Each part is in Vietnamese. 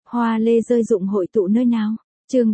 Hoa lê rơi rụng hội tụ nơi nào? Chương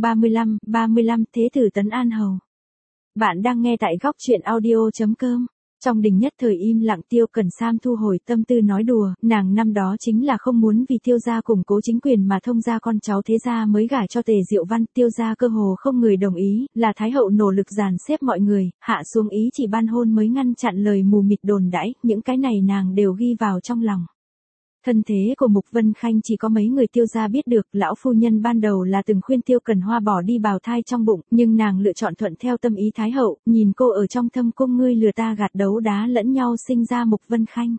35, Thế tử Tấn An Hầu. Bạn đang nghe tại góc truyện audio.com. Trong đình nhất thời im lặng, Tiêu Cẩn Sam thu hồi tâm tư nói đùa, nàng năm đó chính là không muốn vì Tiêu gia củng cố chính quyền mà thông gia con cháu thế gia mới gả cho Tề Diệu Văn. Tiêu gia cơ hồ không người đồng ý, là Thái hậu nỗ lực dàn xếp mọi người, hạ xuống ý chỉ ban hôn mới ngăn chặn lời mù mịt đồn đãi, những cái này nàng đều ghi vào trong lòng. Thân thế của Mục Vân Khanh chỉ có mấy người Tiêu gia biết được, lão phu nhân ban đầu là từng khuyên Tiêu Cẩn Hoa bỏ đi bào thai trong bụng, nhưng nàng lựa chọn thuận theo tâm ý Thái hậu, nhìn cô ở trong thâm cung ngươi lừa ta gạt đấu đá lẫn nhau sinh ra Mục Vân Khanh.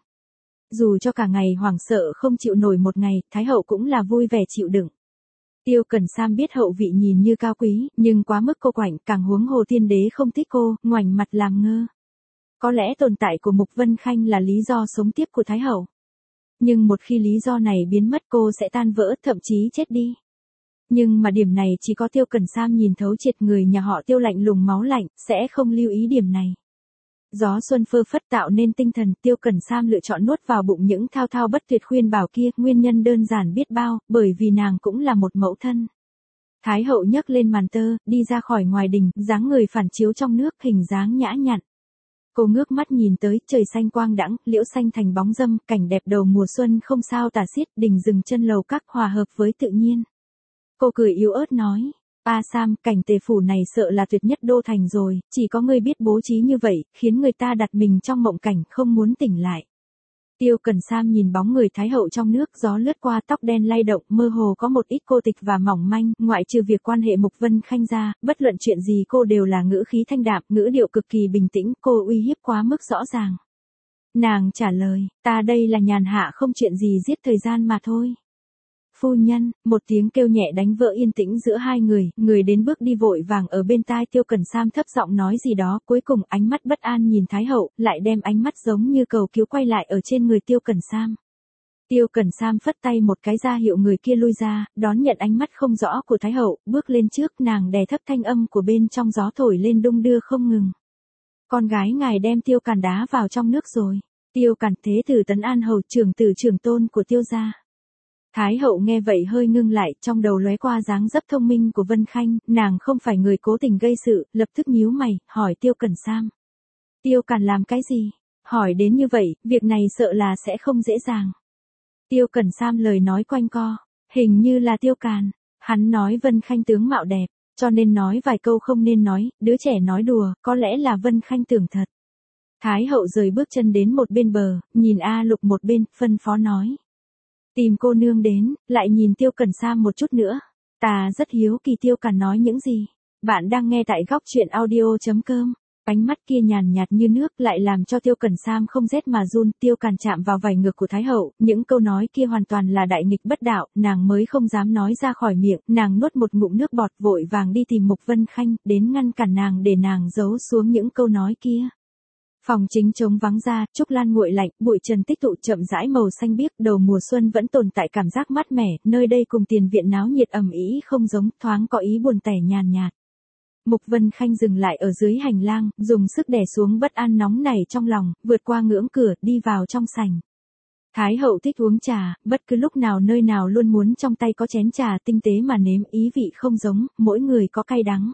Dù cho cả ngày hoảng sợ không chịu nổi một ngày, Thái hậu cũng là vui vẻ chịu đựng. Tiêu Cẩn Sam biết hậu vị nhìn như cao quý, nhưng quá mức cô quạnh, càng huống hồ tiên đế không thích cô, ngoảnh mặt làm ngơ. Có lẽ tồn tại của Mục Vân Khanh là lý do sống tiếp của Thái hậu. Nhưng một khi lý do này biến mất cô sẽ tan vỡ, thậm chí chết đi. Nhưng mà điểm này chỉ có Tiêu Cẩn Sam nhìn thấu triệt, người nhà họ Tiêu lạnh lùng máu lạnh, sẽ không lưu ý điểm này. Gió xuân phơ phất tạo nên tinh thần, Tiêu Cẩn Sam lựa chọn nuốt vào bụng những thao thao bất tuyệt khuyên bảo kia, nguyên nhân đơn giản biết bao, bởi vì nàng cũng là một mẫu thân. Thái hậu nhấc lên màn tơ, đi ra khỏi ngoài đình, dáng người phản chiếu trong nước, hình dáng nhã nhặn. Cô ngước mắt nhìn tới, trời xanh quang đãng, liễu xanh thành bóng râm, cảnh đẹp đầu mùa xuân không sao tả xiết, đình rừng chân lầu các hòa hợp với tự nhiên. Cô cười yếu ớt nói, "A Sam, cảnh Tề phủ này sợ là tuyệt nhất đô thành rồi, chỉ có ngươi biết bố trí như vậy, khiến người ta đặt mình trong mộng cảnh, không muốn tỉnh lại." Tiêu Cẩn Sam nhìn bóng người Thái hậu trong nước, gió lướt qua, tóc đen lay động, mơ hồ có một ít cô tịch và mỏng manh, ngoại trừ việc quan hệ Mục Vân Khanh ra, bất luận chuyện gì cô đều là ngữ khí thanh đạm, ngữ điệu cực kỳ bình tĩnh, cô uy hiếp quá mức rõ ràng. Nàng trả lời, "Ta đây là nhàn hạ không chuyện gì, giết thời gian mà thôi." "Phu nhân," một tiếng kêu nhẹ đánh vỡ yên tĩnh giữa hai người đến bước đi vội vàng ở bên tai Tiêu Cẩn Sam thấp giọng nói gì đó, cuối cùng ánh mắt bất an nhìn Thái hậu, lại đem ánh mắt giống như cầu cứu quay lại ở trên người Tiêu Cẩn Sam. Tiêu Cẩn Sam phất tay một cái ra hiệu người kia lui ra, đón nhận ánh mắt không rõ của Thái hậu, bước lên trước, nàng đè thấp thanh âm của bên trong gió thổi lên đung đưa không ngừng. "Con gái ngài đem Tiêu Càn đá vào trong nước rồi." "Tiêu Càn, thế tử Tấn An Hầu, trưởng tử trưởng tôn của Tiêu gia." Thái hậu nghe vậy hơi ngưng lại, trong đầu lóe qua dáng dấp thông minh của Vân Khanh, nàng không phải người cố tình gây sự, lập tức nhíu mày, hỏi Tiêu Cẩn Sam. "Tiêu Càn làm cái gì?" Hỏi đến như vậy, việc này sợ là sẽ không dễ dàng. Tiêu Cẩn Sam lời nói quanh co, "Hình như là Tiêu Càn. Hắn nói Vân Khanh tướng mạo đẹp, cho nên nói vài câu không nên nói, đứa trẻ nói đùa, có lẽ là Vân Khanh tưởng thật." Thái hậu rời bước chân đến một bên bờ, nhìn A Lục một bên, phân phó nói. "Tìm cô nương đến." Lại nhìn Tiêu Cẩn Sam một chút nữa. "Ta rất hiếu kỳ Tiêu Càn nói những gì." Bạn đang nghe tại góc truyện audio.com. Ánh mắt kia nhàn nhạt như nước lại làm cho Tiêu Cẩn Sam không rét mà run. Tiêu Càn chạm vào vảy ngược của Thái hậu, những câu nói kia hoàn toàn là đại nghịch bất đạo, nàng mới không dám nói ra khỏi miệng, nàng nuốt một ngụm nước bọt vội vàng đi tìm Mục Vân Khanh, đến ngăn cản nàng để nàng giấu xuống những câu nói kia. Phòng chính trống vắng ra, trúc lan nguội lạnh, bụi trần tích tụ chậm rãi màu xanh biếc, đầu mùa xuân vẫn tồn tại cảm giác mát mẻ, nơi đây cùng tiền viện náo nhiệt ầm ĩ không giống, thoáng có ý buồn tẻ nhàn nhạt. Mục Vân Khanh dừng lại ở dưới hành lang, dùng sức đè xuống bất an nóng nảy trong lòng, vượt qua ngưỡng cửa, đi vào trong sảnh. Thái hậu thích uống trà, bất cứ lúc nào nơi nào luôn muốn trong tay có chén trà tinh tế mà nếm, ý vị không giống, mỗi người có cay đắng.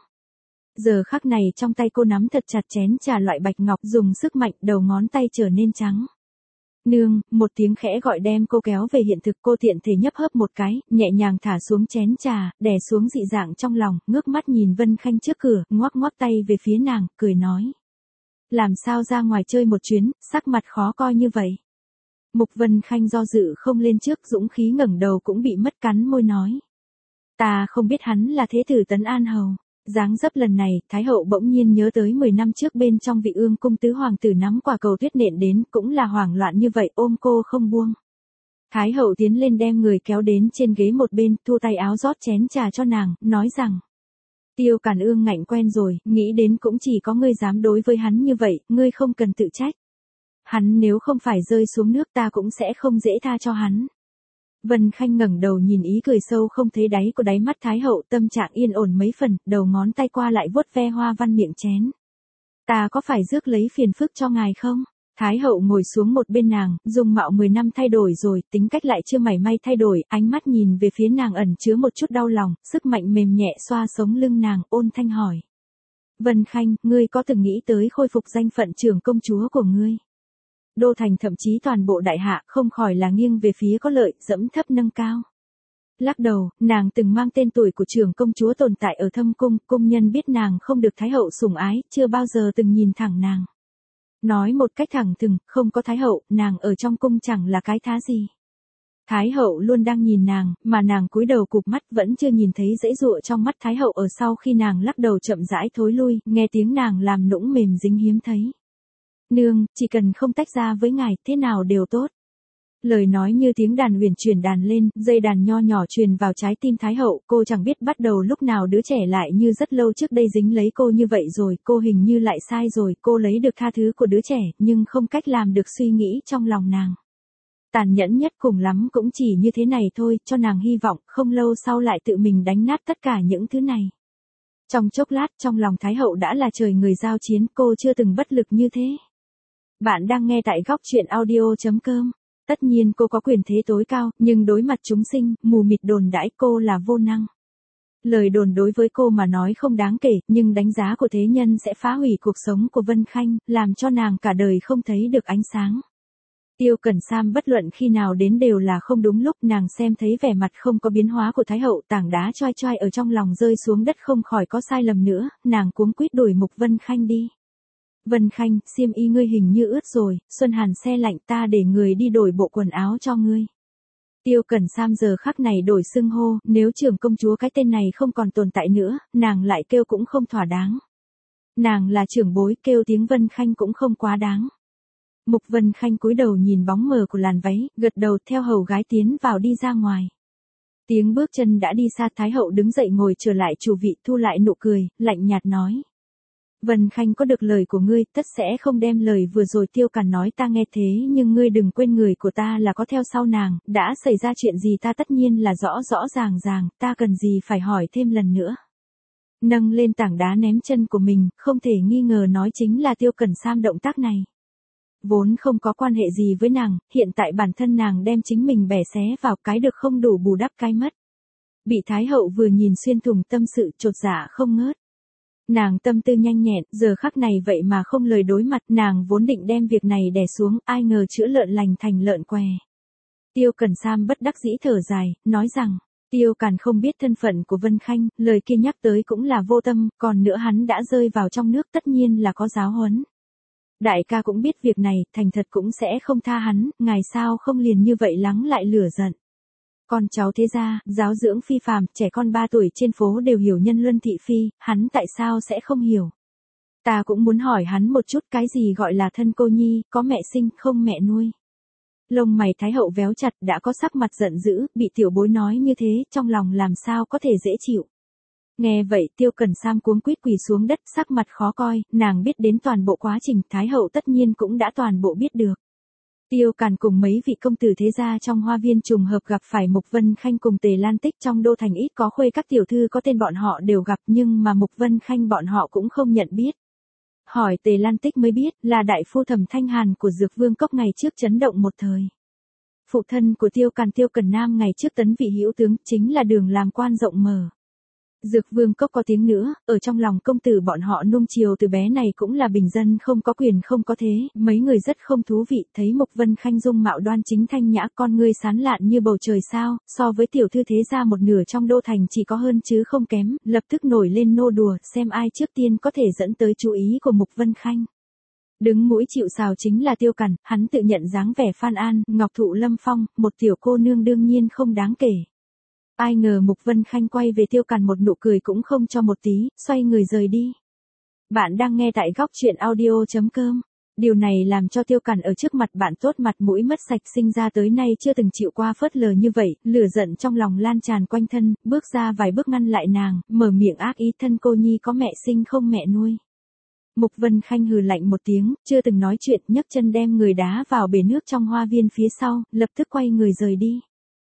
Giờ khắc này trong tay cô nắm thật chặt chén trà loại bạch ngọc, dùng sức mạnh, đầu ngón tay trở nên trắng. "Nương," một tiếng khẽ gọi đem cô kéo về hiện thực, cô tiện thể nhấp hớp một cái, nhẹ nhàng thả xuống chén trà, đè xuống dị dạng trong lòng, ngước mắt nhìn Vân Khanh trước cửa, ngoắc ngoắc tay về phía nàng, cười nói. "Làm sao ra ngoài chơi một chuyến, sắc mặt khó coi như vậy?" Mục Vân Khanh do dự không lên trước, dũng khí ngẩng đầu cũng bị mất, cắn môi nói. "Ta không biết hắn là thế tử Tấn An Hầu." Dáng dấp lần này, Thái hậu bỗng nhiên nhớ tới 10 năm trước bên trong Vị Ương cung tứ hoàng tử nắm quả cầu tuyết nện đến, cũng là hoảng loạn như vậy, ôm cô không buông. Thái hậu tiến lên đem người kéo đến trên ghế một bên, thu tay áo rót chén trà cho nàng, nói rằng. "Tiêu Càn ương ngạnh quen rồi, nghĩ đến cũng chỉ có ngươi dám đối với hắn như vậy, ngươi không cần tự trách. Hắn nếu không phải rơi xuống nước ta cũng sẽ không dễ tha cho hắn." Vân Khanh ngẩng đầu nhìn ý cười sâu không thấy đáy của đáy mắt Thái hậu, tâm trạng yên ổn mấy phần, đầu ngón tay qua lại vuốt ve hoa văn miệng chén. "Ta có phải rước lấy phiền phức cho ngài không?" Thái hậu ngồi xuống một bên nàng, dung mạo 10 năm thay đổi rồi, tính cách lại chưa mảy may thay đổi, ánh mắt nhìn về phía nàng ẩn chứa một chút đau lòng, sức mạnh mềm nhẹ xoa sống lưng nàng, ôn thanh hỏi. Vân Khanh, ngươi có từng nghĩ tới khôi phục danh phận trưởng công chúa của ngươi? Đô thành thậm chí toàn bộ đại hạ không khỏi là nghiêng về phía có lợi, dẫm thấp nâng cao. Lắc đầu, nàng từng mang tên tuổi của trưởng công chúa tồn tại ở thâm cung, cung nhân biết nàng không được thái hậu sủng ái, chưa bao giờ từng nhìn thẳng nàng. Nói một cách thẳng thừng, không có thái hậu, nàng ở trong cung chẳng là cái thá gì. Thái hậu luôn đang nhìn nàng, mà nàng cúi đầu cụp mắt vẫn chưa nhìn thấy dãy dụa trong mắt thái hậu ở sau khi nàng lắc đầu chậm rãi thối lui, nghe tiếng nàng làm nũng mềm dính hiếm thấy. Nương, chỉ cần không tách ra với ngài, thế nào đều tốt. Lời nói như tiếng đàn huyền chuyển đàn lên, dây đàn nho nhỏ truyền vào trái tim thái hậu, cô chẳng biết bắt đầu lúc nào đứa trẻ lại như rất lâu trước đây dính lấy cô như vậy rồi, cô hình như lại sai rồi, cô lấy được tha thứ của đứa trẻ, nhưng không cách làm được suy nghĩ trong lòng nàng. Tàn nhẫn nhất cùng lắm cũng chỉ như thế này thôi, cho nàng hy vọng, không lâu sau lại tự mình đánh nát tất cả những thứ này. Trong chốc lát, trong lòng thái hậu đã là trời người giao chiến, cô chưa từng bất lực như thế. Bạn đang nghe tại góc truyện audio.com. Tất nhiên cô có quyền thế tối cao, nhưng đối mặt chúng sinh, mù mịt đồn đãi cô là vô năng. Lời đồn đối với cô mà nói không đáng kể, nhưng đánh giá của thế nhân sẽ phá hủy cuộc sống của Vân Khanh, làm cho nàng cả đời không thấy được ánh sáng. Tiêu Cẩn Sam bất luận khi nào đến đều là không đúng lúc, nàng xem thấy vẻ mặt không có biến hóa của Thái hậu, tảng đá choai choai ở trong lòng rơi xuống đất không khỏi có sai lầm nữa, nàng cuống quýt đuổi Mục Vân Khanh đi. Vân Khanh, xiêm y ngươi hình như ướt rồi, Xuân Hàn xe lạnh, ta để người đi đổi bộ quần áo cho ngươi. Tiêu Cẩn Sam giờ khắc này đổi xưng hô, nếu trưởng công chúa cái tên này không còn tồn tại nữa, nàng lại kêu cũng không thỏa đáng. Nàng là trưởng bối, kêu tiếng Vân Khanh cũng không quá đáng. Mục Vân Khanh cúi đầu nhìn bóng mờ của làn váy, gật đầu theo hầu gái tiến vào đi ra ngoài. Tiếng bước chân đã đi xa, Thái hậu đứng dậy ngồi trở lại chủ vị, thu lại nụ cười, lạnh nhạt nói. Vân Khanh, có được lời của ngươi, tất sẽ không đem lời vừa rồi Tiêu Càn nói ta nghe thế, nhưng ngươi đừng quên người của ta là có theo sau nàng, đã xảy ra chuyện gì ta tất nhiên là rõ rõ ràng ràng, ta cần gì phải hỏi thêm lần nữa. Nâng lên tảng đá ném chân của mình, không thể nghi ngờ nói chính là Tiêu Cẩn Sam động tác này. Vốn không có quan hệ gì với nàng, hiện tại bản thân nàng đem chính mình bẻ xé vào, cái được không đủ bù đắp cái mất. Bị Thái hậu vừa nhìn xuyên thủng tâm sự, chột dạ không ngớt. Nàng tâm tư nhanh nhẹn, giờ khắc này vậy mà không lời đối mặt, nàng vốn định đem việc này đè xuống, ai ngờ chữa lợn lành thành lợn què. Tiêu Cẩn Sam bất đắc dĩ thở dài, nói rằng, Tiêu Càn không biết thân phận của Vân Khanh, lời kia nhắc tới cũng là vô tâm, còn nữa hắn đã rơi vào trong nước tất nhiên là có giáo huấn. Đại ca cũng biết việc này, thành thật cũng sẽ không tha hắn, ngài sao không liền như vậy lắng lại lửa giận. Con cháu thế gia, giáo dưỡng phi phàm, trẻ con 3 tuổi trên phố đều hiểu nhân luân thị phi, hắn tại sao sẽ không hiểu. Ta cũng muốn hỏi hắn một chút cái gì gọi là thân cô nhi, có mẹ sinh không mẹ nuôi. Lông mày Thái hậu véo chặt, đã có sắc mặt giận dữ, bị tiểu bối nói như thế, trong lòng làm sao có thể dễ chịu. Nghe vậy Tiêu Cẩn Sam cuống quýt quỳ xuống đất, sắc mặt khó coi, nàng biết đến toàn bộ quá trình, Thái hậu tất nhiên cũng đã toàn bộ biết được. Tiêu Càn cùng mấy vị công tử thế gia trong hoa viên trùng hợp gặp phải Mục Vân Khanh cùng Tề Lan Tích, trong đô thành ít có khuê các tiểu thư có tên bọn họ đều gặp, nhưng mà Mục Vân Khanh bọn họ cũng không nhận biết. Hỏi Tề Lan Tích mới biết, là đại phu Thẩm Thanh Hàn của Dược Vương Cốc ngày trước chấn động một thời. Phụ thân của Tiêu Càn Tiêu Cẩn Nam ngày trước tấn vị hữu tướng, chính là đường làm quan rộng mở. Dược Vương Cốc có tiếng nữa, ở trong lòng công tử bọn họ nuông chiều từ bé này cũng là bình dân không có quyền không có thế, mấy người rất không thú vị, thấy Mục Vân Khanh dung mạo đoan chính thanh nhã, con ngươi sán lạn như bầu trời sao, so với tiểu thư thế gia một nửa trong đô thành chỉ có hơn chứ không kém, lập tức nổi lên nô đùa, xem ai trước tiên có thể dẫn tới chú ý của Mục Vân Khanh. Đứng mũi chịu sào chính là Tiêu Càn, hắn tự nhận dáng vẻ Phan An, Ngọc Thụ Lâm Phong, một tiểu cô nương đương nhiên không đáng kể. Ai ngờ Mục Vân Khanh quay về Tiêu Càn một nụ cười cũng không cho một tí, xoay người rời đi. Bạn đang nghe tại góc truyện audio.com. Điều này làm cho Tiêu Càn ở trước mặt bạn tốt mặt mũi mất sạch, sinh ra tới nay chưa từng chịu qua phớt lờ như vậy, lửa giận trong lòng lan tràn quanh thân, bước ra vài bước ngăn lại nàng, mở miệng ác ý, thân cô nhi có mẹ sinh không mẹ nuôi. Mục Vân Khanh hừ lạnh một tiếng, chưa từng nói chuyện, nhấc chân đem người đá vào bể nước trong hoa viên phía sau, lập tức quay người rời đi.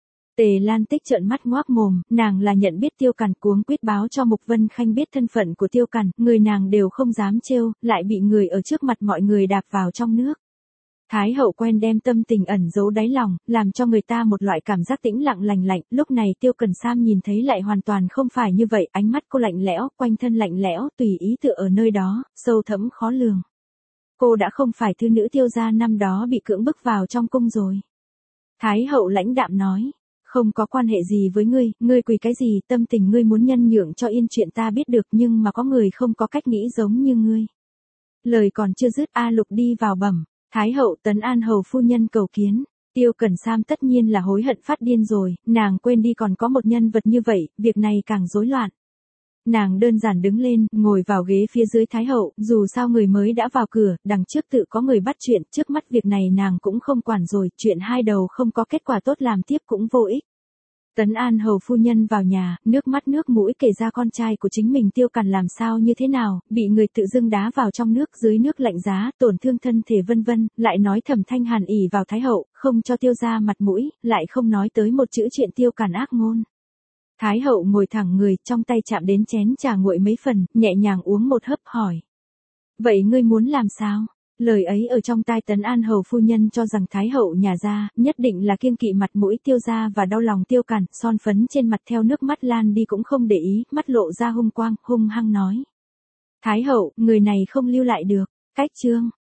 Tề Lan Tích trợn mắt ngoác mồm, nàng là nhận biết Tiêu Càn, cuống quýt báo cho Mục Vân Khanh biết thân phận của Tiêu Càn, người nàng đều không dám trêu, lại bị người ở trước mặt mọi người đạp vào trong nước. Thái hậu quen đem tâm tình ẩn giấu đáy lòng, làm cho người ta một loại cảm giác tĩnh lặng lành lạnh, lúc này Tiêu Cần Sam nhìn thấy lại hoàn toàn không phải như vậy, ánh mắt cô lạnh lẽo, quanh thân lạnh lẽo, tùy ý tựa ở nơi đó, sâu thẫm khó lường. Cô đã không phải thư nữ Tiêu gia năm đó bị cưỡng bức vào trong cung rồi. Thái hậu lãnh đạm nói, không có quan hệ gì với ngươi quỳ cái gì, tâm tình ngươi muốn nhân nhượng cho yên chuyện ta biết được, nhưng mà có người không có cách nghĩ giống như ngươi. Lời còn chưa dứt, A Lục đi vào bẩm, Thái hậu Tấn An hầu phu nhân cầu kiến. Tiêu Cẩn Sam tất nhiên là hối hận phát điên rồi, nàng quên đi còn có một nhân vật như vậy, việc này càng rối loạn. Nàng đơn giản đứng lên, ngồi vào ghế phía dưới Thái hậu, dù sao người mới đã vào cửa, đằng trước tự có người bắt chuyện, trước mắt việc này nàng cũng không quản rồi, chuyện hai đầu không có kết quả tốt làm tiếp cũng vô ích. Tấn An hầu phu nhân vào nhà, nước mắt nước mũi kể ra con trai của chính mình Tiêu Cẩn làm sao như thế nào, bị người tự dưng đá vào trong nước, dưới nước lạnh giá, tổn thương thân thể vân vân, lại nói thầm thanh hàn ỉ vào Thái hậu, không cho Tiêu gia mặt mũi, lại không nói tới một chữ chuyện Tiêu Cẩn ác ngôn. Thái hậu ngồi thẳng người, trong tay chạm đến chén trà nguội mấy phần, nhẹ nhàng uống một hớp hỏi. Vậy ngươi muốn làm sao? Lời ấy ở trong tai Tấn An hầu phu nhân cho rằng Thái hậu nhà ra, nhất định là kiêng kỵ mặt mũi Tiêu gia và đau lòng Tiêu Cẩn, son phấn trên mặt theo nước mắt lan đi cũng không để ý, mắt lộ ra hung quang, hung hăng nói. Thái hậu, người này không lưu lại được, cách chương.